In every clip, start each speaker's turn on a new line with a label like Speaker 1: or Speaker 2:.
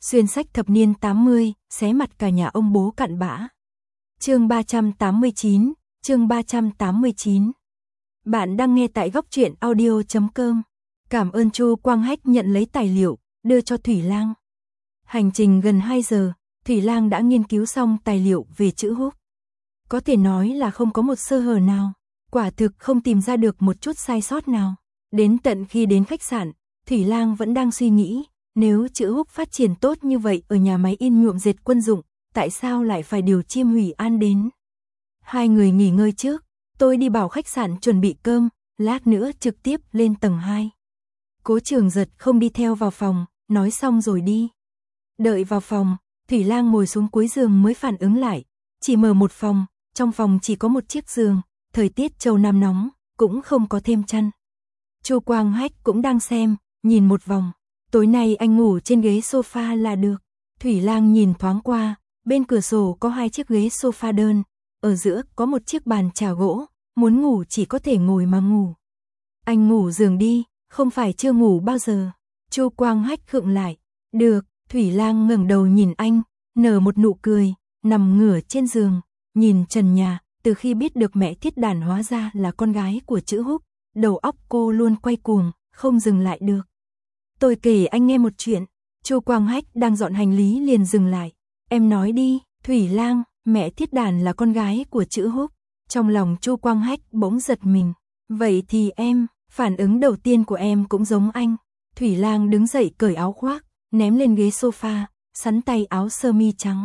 Speaker 1: Xuyên sách thập niên 80, xé mặt cả nhà ông bố cặn bã. Chương 389, chương 389. Bạn đang nghe tại góc truyện audio.com. Cảm ơn Chu Quang Hách nhận lấy tài liệu, đưa cho Thủy Lang. Hành trình gần 2 giờ, Thủy Lang đã nghiên cứu xong tài liệu về chữ Húc. Có thể nói là không có một sơ hở nào, quả thực không tìm ra được một chút sai sót nào. Đến tận khi đến khách sạn, Thủy Lang vẫn đang suy nghĩ, nếu chữ Húc phát triển tốt như vậy ở nhà máy in nhuộm dệt quân dụng, tại sao lại phải điều Chiêm Hủy An đến? Hai người nghỉ ngơi trước, tôi đi bảo khách sạn chuẩn bị cơm, lát nữa trực tiếp lên tầng 2. Cố Trường Giật không đi theo vào phòng, nói xong rồi đi. Đợi vào phòng, Thủy Lang ngồi xuống cuối giường mới phản ứng lại, chỉ mở một phòng, trong phòng chỉ có một chiếc giường, thời tiết châu Nam nóng, cũng không có thêm chăn. Chu Quang Hách cũng đang xem, nhìn một vòng, tối nay anh ngủ trên ghế sofa là được. Thủy Lang nhìn thoáng qua, bên cửa sổ có 2 chiếc ghế sofa đơn, ở giữa có một chiếc bàn trà gỗ, muốn ngủ chỉ có thể ngồi mà ngủ. Anh ngủ giường đi, không phải chưa ngủ bao giờ. Chu Quang Hách khựng lại. Được, Thủy Lang ngẩng đầu nhìn anh, nở một nụ cười, nằm ngửa trên giường, nhìn trần nhà, từ khi biết được mẹ Thiết Đản hóa ra là con gái của chữ Húc, đầu óc cô luôn quay cuồng, không dừng lại được. Tôi kể anh nghe một chuyện. Chu Quang Hách đang dọn hành lý liền dừng lại. Em nói đi. Thủy Lang, mẹ Thiết Đản là con gái của chữ Húc. Trong lòng Chu Quang Hách bỗng giật mình. Vậy thì em, phản ứng đầu tiên của em cũng giống anh. Thủy Lang đứng dậy cởi áo khoác, ném lên ghế sofa, sắn tay áo sơ mi trắng.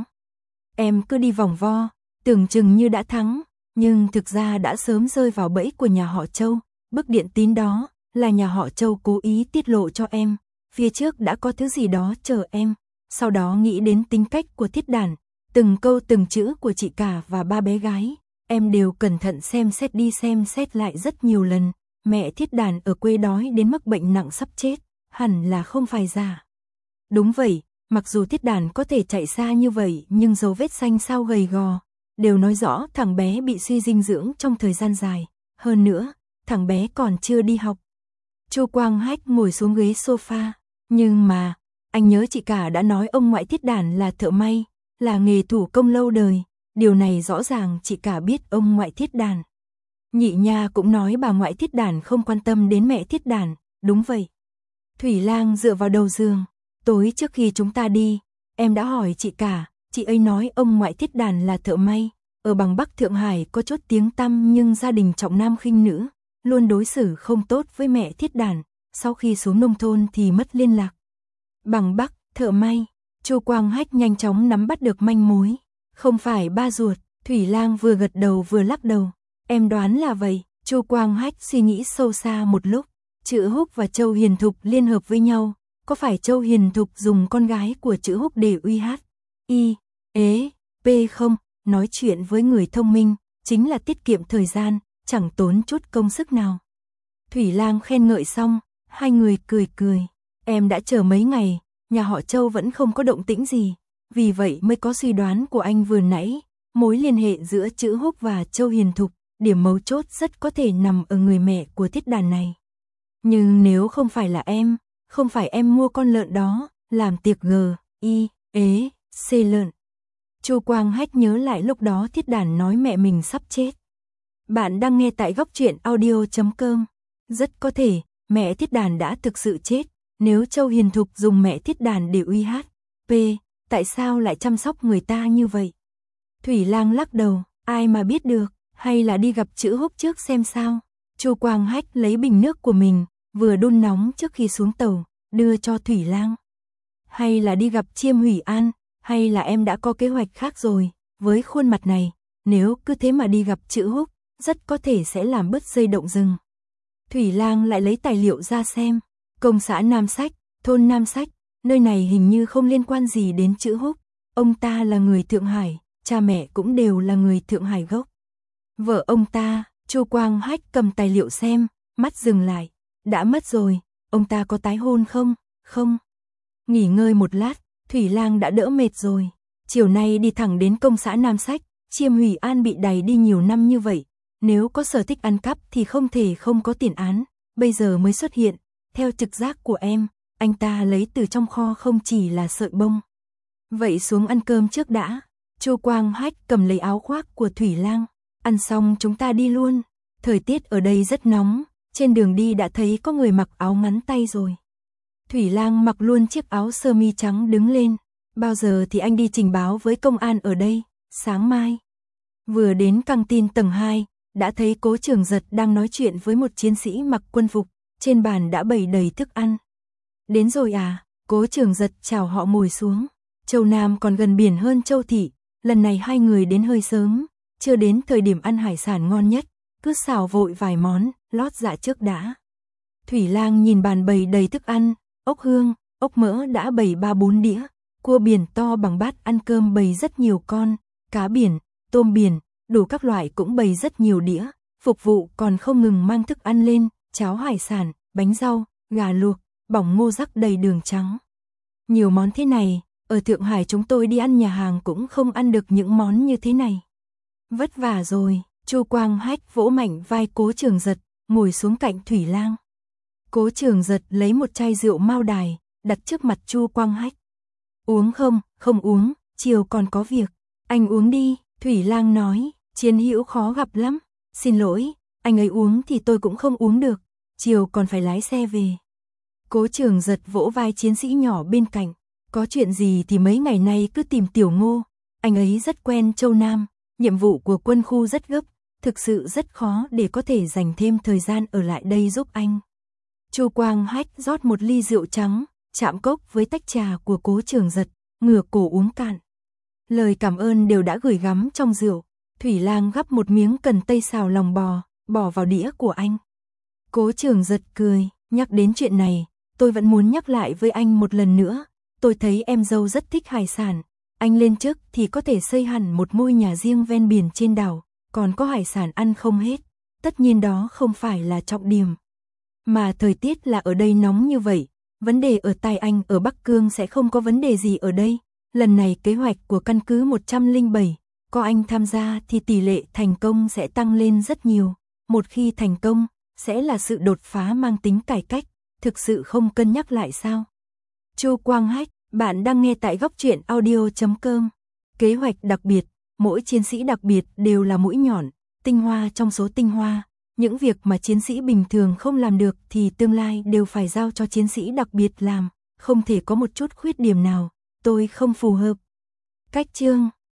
Speaker 1: Em cứ đi vòng vo, tưởng chừng như đã thắng, nhưng thực ra đã sớm rơi vào bẫy của nhà họ Châu. Bức điện tín đó là nhà họ Châu cố ý tiết lộ cho em. Phía trước đã có thứ gì đó chờ em. Sau đó nghĩ đến tính cách của Thiết Đản, từng câu từng chữ của chị cả và 3 bé gái, em đều cẩn thận xem xét đi xem xét lại rất nhiều lần. Mẹ Thiết Đản ở quê đói đến mức bệnh nặng sắp chết, hẳn là không phải giả. Đúng vậy, mặc dù Thiết Đản có thể chạy xa như vậy nhưng dấu vết xanh xao gầy gò, đều nói rõ thằng bé bị suy dinh dưỡng trong thời gian dài. Hơn nữa, thằng bé còn chưa đi học. Chu Quang Hách ngồi xuống ghế sofa. Nhưng mà, anh nhớ chị cả đã nói ông ngoại Thiết Đản là thợ may, là nghề thủ công lâu đời. Điều này rõ ràng chị cả biết ông ngoại Thiết Đản. Nhị nha cũng nói bà ngoại Thiết Đản không quan tâm đến mẹ Thiết Đản. Đúng vậy. Thủy Lang dựa vào đầu giường. Tối trước khi chúng ta đi, em đã hỏi chị cả, chị ấy nói ông ngoại Thiết Đản là thợ may. Ở bằng Bắc Thượng Hải có chút tiếng tăm nhưng gia đình trọng nam khinh nữ, luôn đối xử không tốt với mẹ Thiết Đản. Sau khi xuống nông thôn thì mất liên lạc. Bằng Bắc, thợ may. Chu Quang Hách nhanh chóng nắm bắt được manh mối. Không phải ba ruột. Thủy Lang vừa gật đầu vừa lắc đầu. Em đoán là vậy. Chu Quang Hách suy nghĩ sâu xa một lúc. Chữ Húc và Châu Hiền Thục liên hợp với nhau. Có phải Châu Hiền Thục dùng con gái của chữ Húc để uy hát I, ế, p không? Nói chuyện với người thông minh chính là tiết kiệm thời gian, chẳng tốn chút công sức nào. Thủy Lang khen ngợi xong, hai người cười cười. Em đã chờ mấy ngày, nhà họ Châu vẫn không có động tĩnh gì. Vì vậy mới có suy đoán của anh vừa nãy. Mối liên hệ giữa chữ Húc và Châu Hiền Thục, điểm mấu chốt rất có thể nằm ở người mẹ của Thiết Đản này. Nhưng nếu không phải là em, không phải em mua con lợn đó, làm tiệc I, ế, c lợn. Chu Quang Hách nhớ lại lúc đó Thiết Đản nói mẹ mình sắp chết. Bạn đang nghe tại góc truyện audio.com. Rất có thể, mẹ Thiết Đản đã thực sự chết. Nếu Châu Hiền Thục dùng mẹ Thiết Đản để uy hát tại sao lại chăm sóc người ta như vậy? Thủy Lang lắc đầu, ai mà biết được, hay là đi gặp chữ Húc trước xem sao. Chu Quang Hách lấy bình nước của mình, vừa đun nóng trước khi xuống tàu, đưa cho Thủy Lang. Hay là đi gặp Chiêm Hủy An, hay là em đã có kế hoạch khác rồi, với khuôn mặt này, nếu cứ thế mà đi gặp chữ Húc, rất có thể sẽ làm bứt dây động rừng. Thủy Lang lại lấy tài liệu ra xem. Công xã Nam Sách, thôn Nam Sách, nơi này hình như không liên quan gì đến chữ Húc. Ông ta là người Thượng Hải, cha mẹ cũng đều là người Thượng Hải gốc. Vợ ông ta, Chu Quang Hách cầm tài liệu xem, mắt dừng lại. Đã mất rồi, ông ta có tái hôn không? Không. Nghỉ ngơi một lát, Thủy Lang đã đỡ mệt rồi. Chiều nay đi thẳng đến công xã Nam Sách, Chiêm Hủy An bị đày đi nhiều năm như vậy. Nếu có sở thích ăn cắp thì không thể không có tiền án, bây giờ mới xuất hiện. Theo trực giác của em, anh ta lấy từ trong kho không chỉ là sợi bông. Vậy xuống ăn cơm trước đã. Chu Quang Hách cầm lấy áo khoác của Thủy Lang. Ăn xong chúng ta đi luôn. Thời tiết ở đây rất nóng, trên đường đi đã thấy có người mặc áo ngắn tay rồi. Thủy Lang mặc luôn chiếc áo sơ mi trắng đứng lên. Bao giờ thì anh đi trình báo với công an ở đây? Sáng mai. Vừa đến căng tin tầng 2, đã thấy Cố Trường Giật đang nói chuyện với một chiến sĩ mặc quân phục, trên bàn đã bày đầy thức ăn. Đến rồi à? Cố Trường Giật chào họ ngồi xuống. Châu Nam còn gần biển hơn Châu Thị, lần này hai người đến hơi sớm, chưa đến thời điểm ăn hải sản ngon nhất, cứ xào vội vài món, lót dạ trước đã. Thủy Lang nhìn bàn bày đầy thức ăn, ốc hương, ốc mỡ đã bày 3-4 đĩa, cua biển to bằng bát ăn cơm bày rất nhiều con, cá biển, tôm biển, đủ các loại cũng bày rất nhiều đĩa, phục vụ còn không ngừng mang thức ăn lên, cháo hải sản, bánh rau, gà luộc, bỏng ngô rắc đầy đường trắng. Nhiều món thế này, ở Thượng Hải chúng tôi đi ăn nhà hàng cũng không ăn được những món như thế này. Vất vả rồi, Chu Quang Hách vỗ mạnh vai Cố Trường Giật, ngồi xuống cạnh Thủy Lang. Cố Trường Giật lấy một chai rượu Mao Đài, đặt trước mặt Chu Quang Hách. Uống không? Không uống, chiều còn có việc. Anh uống đi, Thủy Lang nói, chiến hữu khó gặp lắm. Xin lỗi, anh ấy uống thì tôi cũng không uống được, chiều còn phải lái xe về. Cố Trường Giật vỗ vai chiến sĩ nhỏ bên cạnh. Có chuyện gì thì mấy ngày nay cứ tìm Tiểu Ngô, anh ấy rất quen Châu Nam, nhiệm vụ của quân khu rất gấp, thực sự rất khó để có thể dành thêm thời gian ở lại đây giúp anh. Chu Quang Hách rót một ly rượu trắng, chạm cốc với tách trà của Cố Trường Giật, ngửa cổ uống cạn. Lời cảm ơn đều đã gửi gắm trong rượu. Thủy Lang gắp một miếng cần tây xào lòng bò, bỏ vào đĩa của anh. Cố Trường Giật cười, nhắc đến chuyện này, tôi vẫn muốn nhắc lại với anh một lần nữa. Tôi thấy em dâu rất thích hải sản, anh lên chức thì có thể xây hẳn một ngôi nhà riêng ven biển trên đảo, còn có hải sản ăn không hết. Tất nhiên đó không phải là trọng điểm. Mà thời tiết là ở đây nóng như vậy, vấn đề ở tay anh ở Bắc Cương sẽ không có vấn đề gì ở đây. Lần này kế hoạch của căn cứ 107, có anh tham gia thì tỷ lệ thành công sẽ tăng lên rất nhiều. Một khi thành công, sẽ là sự đột phá mang tính cải cách, thực sự không cân nhắc lại sao? Chu Quang Hách, bạn đang nghe tại góc truyện audio.com. Kế hoạch đặc biệt, mỗi chiến sĩ đặc biệt đều là mũi nhọn, tinh hoa trong số tinh hoa. Những việc mà chiến sĩ bình thường không làm được thì tương lai đều phải giao cho chiến sĩ đặc biệt làm, không thể có một chút khuyết điểm nào, tôi không phù hợp. Cách chương